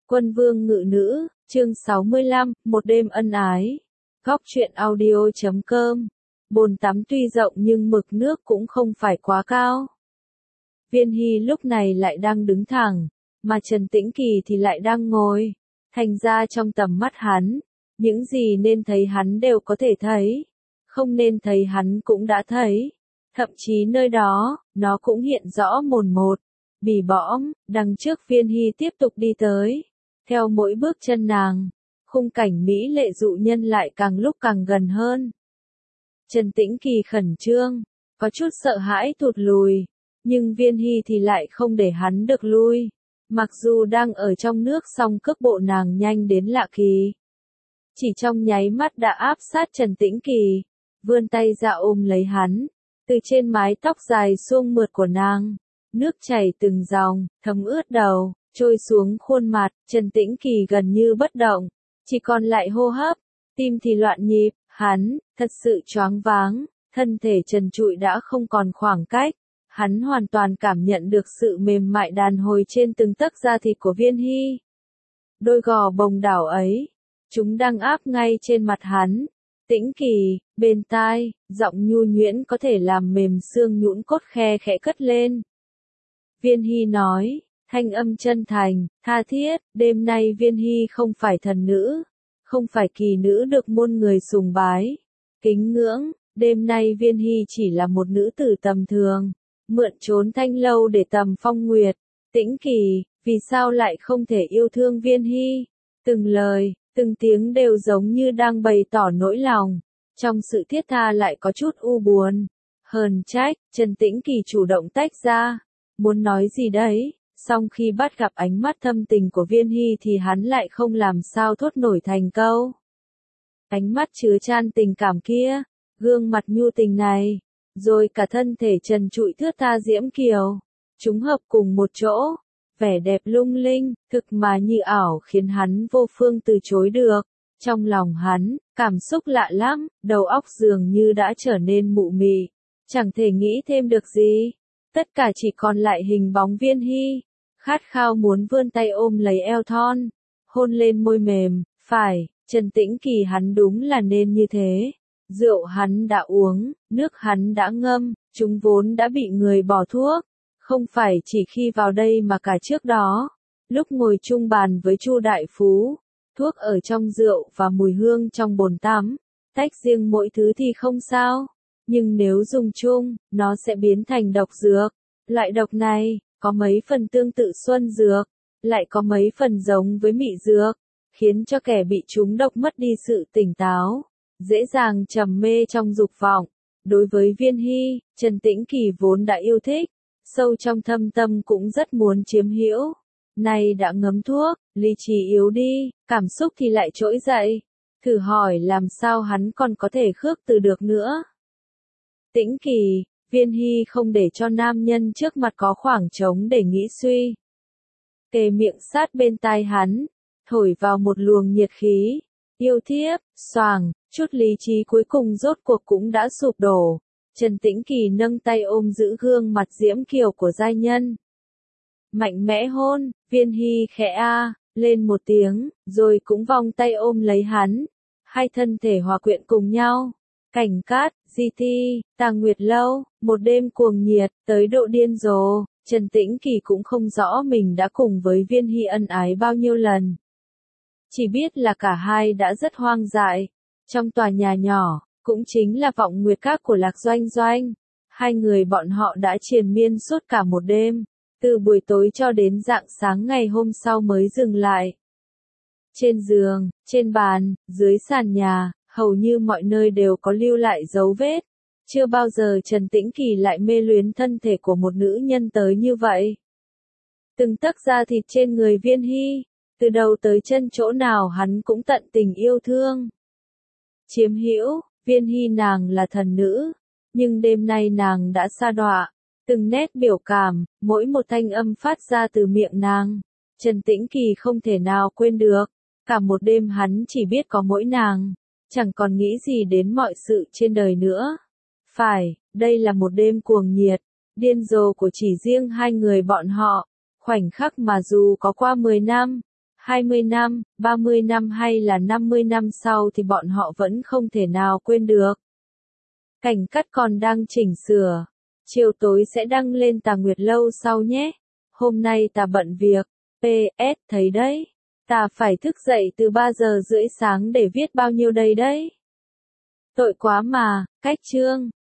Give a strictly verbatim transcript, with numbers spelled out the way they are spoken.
Quân vương ngự nữ, chương sáu mươi lăm, một đêm ân ái. Góc truyện audio chấm com. Bồn tắm tuy rộng nhưng mực nước cũng không phải quá cao. Viên Hy lúc này lại đang đứng thẳng, mà Trần Tĩnh Kỳ thì lại đang ngồi. Thành ra trong tầm mắt hắn, những gì nên thấy hắn đều có thể thấy, không nên thấy hắn cũng đã thấy. Thậm chí nơi đó, nó cũng hiện rõ mồn một. Bì bõm, đằng trước Viên Hy tiếp tục đi tới. Theo mỗi bước chân nàng, khung cảnh mỹ lệ dụ nhân lại càng lúc càng gần hơn. Trần Tĩnh Kỳ khẩn trương, có chút sợ hãi thụt lùi, nhưng Viên Hy thì lại không để hắn được lui. Mặc dù đang ở trong nước song cước bộ nàng nhanh đến lạ kỳ. Chỉ trong nháy mắt đã áp sát Trần Tĩnh Kỳ, vươn tay ra ôm lấy hắn, từ trên mái tóc dài suông mượt của nàng. Nước chảy từng dòng, thấm ướt đầu, trôi xuống khuôn mặt, Trần Tĩnh Kỳ gần như bất động, chỉ còn lại hô hấp, tim thì loạn nhịp, hắn, thật sự choáng váng, thân thể trần trụi đã không còn khoảng cách, hắn hoàn toàn cảm nhận được sự mềm mại đàn hồi trên từng tấc da thịt của Viên Hy. Đôi gò bồng đảo ấy, chúng đang áp ngay trên mặt hắn. Tĩnh Kỳ, bên tai, giọng nhu nhuyễn có thể làm mềm xương nhũn cốt khe khẽ cất lên. Viên Hy nói, thanh âm chân thành, tha thiết, đêm nay Viên Hy không phải thần nữ, không phải kỳ nữ được muôn người sùng bái, kính ngưỡng, đêm nay Viên Hy chỉ là một nữ tử tầm thường, mượn trốn thanh lâu để tầm phong nguyệt. Tĩnh Kỳ, vì sao lại không thể yêu thương Viên Hy? Từng lời, từng tiếng đều giống như đang bày tỏ nỗi lòng, trong sự thiết tha lại có chút u buồn, hờn trách. Trần Tĩnh Kỳ chủ động tách ra, muốn nói gì đấy, song khi bắt gặp ánh mắt thâm tình của Viên Hy thì hắn lại không làm sao thốt nổi thành câu. Ánh mắt chứa chan tình cảm kia, gương mặt nhu tình này, rồi cả thân thể trần trụi thướt tha diễm kiều, chúng hợp cùng một chỗ, vẻ đẹp lung linh, thực mà như ảo khiến hắn vô phương từ chối được. Trong lòng hắn, cảm xúc lạ lắm, đầu óc dường như đã trở nên mụ mị, chẳng thể nghĩ thêm được gì. Tất cả chỉ còn lại hình bóng Viên Hy, khát khao muốn vươn tay ôm lấy eo thon, hôn lên môi mềm. Phải, Trần Tĩnh Kỳ hắn đúng là nên như thế. Rượu hắn đã uống, nước hắn đã ngâm, chúng vốn đã bị người bỏ thuốc. Không phải chỉ khi vào đây mà cả trước đó, lúc ngồi chung bàn với Chu đại phú, thuốc ở trong rượu và mùi hương trong bồn tắm, tách riêng mỗi thứ thì không sao. Nhưng nếu dùng chung, nó sẽ biến thành độc dược. Loại độc này, có mấy phần tương tự xuân dược, lại có mấy phần giống với mị dược, khiến cho kẻ bị trúng độc mất đi sự tỉnh táo, dễ dàng trầm mê trong dục vọng. Đối với Viên Hy, Trần Tĩnh Kỳ vốn đã yêu thích, sâu trong thâm tâm cũng rất muốn chiếm hữu. Nay đã ngấm thuốc, lý trí yếu đi, cảm xúc thì lại trỗi dậy. Thử hỏi làm sao hắn còn có thể khước từ được nữa. Tĩnh Kỳ, Viên Hy không để cho nam nhân trước mặt có khoảng trống để nghĩ suy. Kề miệng sát bên tai hắn, thổi vào một luồng nhiệt khí, yêu thiếp, xoàng, chút lý trí cuối cùng rốt cuộc cũng đã sụp đổ. Trần Tĩnh Kỳ nâng tay ôm giữ gương mặt diễm kiều của giai nhân. Mạnh mẽ hôn, Viên Hy khẽ a lên một tiếng, rồi cũng vòng tay ôm lấy hắn. Hai thân thể hòa quyện cùng nhau. Cảnh cát, di ti, Tàng Nguyệt lâu, một đêm cuồng nhiệt, tới độ điên rồ. Trần Tĩnh Kỳ cũng không rõ mình đã cùng với Viên Hy ân ái bao nhiêu lần. Chỉ biết là cả hai đã rất hoang dại. Trong tòa nhà nhỏ, cũng chính là vọng nguyệt các của Lạc Doanh Doanh. Hai người bọn họ đã triền miên suốt cả một đêm, từ buổi tối cho đến rạng sáng ngày hôm sau mới dừng lại. Trên giường, trên bàn, dưới sàn nhà, hầu như mọi nơi đều có lưu lại dấu vết. Chưa bao giờ Trần Tĩnh Kỳ lại mê luyến thân thể của một nữ nhân tới như vậy. Từng tấc da thịt trên người Viên Hy, từ đầu tới chân chỗ nào hắn cũng tận tình yêu thương. Chiếm hữu, Viên Hy nàng là thần nữ, nhưng đêm nay nàng đã sa đọa. Từng nét biểu cảm, mỗi một thanh âm phát ra từ miệng nàng, Trần Tĩnh Kỳ không thể nào quên được. Cả một đêm hắn chỉ biết có mỗi nàng, chẳng còn nghĩ gì đến mọi sự trên đời nữa. Phải, đây là một đêm cuồng nhiệt, điên rồ của chỉ riêng hai người bọn họ. Khoảnh khắc mà dù có qua mười năm, hai mươi năm, ba mươi năm hay là năm mươi năm sau thì bọn họ vẫn không thể nào quên được. Cảnh cắt còn đang chỉnh sửa. Chiều tối sẽ đăng lên Tà Nguyệt Lâu sau nhé. Hôm nay ta bận việc. pê ét thấy đấy. Ta phải thức dậy từ ba giờ rưỡi sáng để viết bao nhiêu đây đấy. Tội quá mà, cách chương.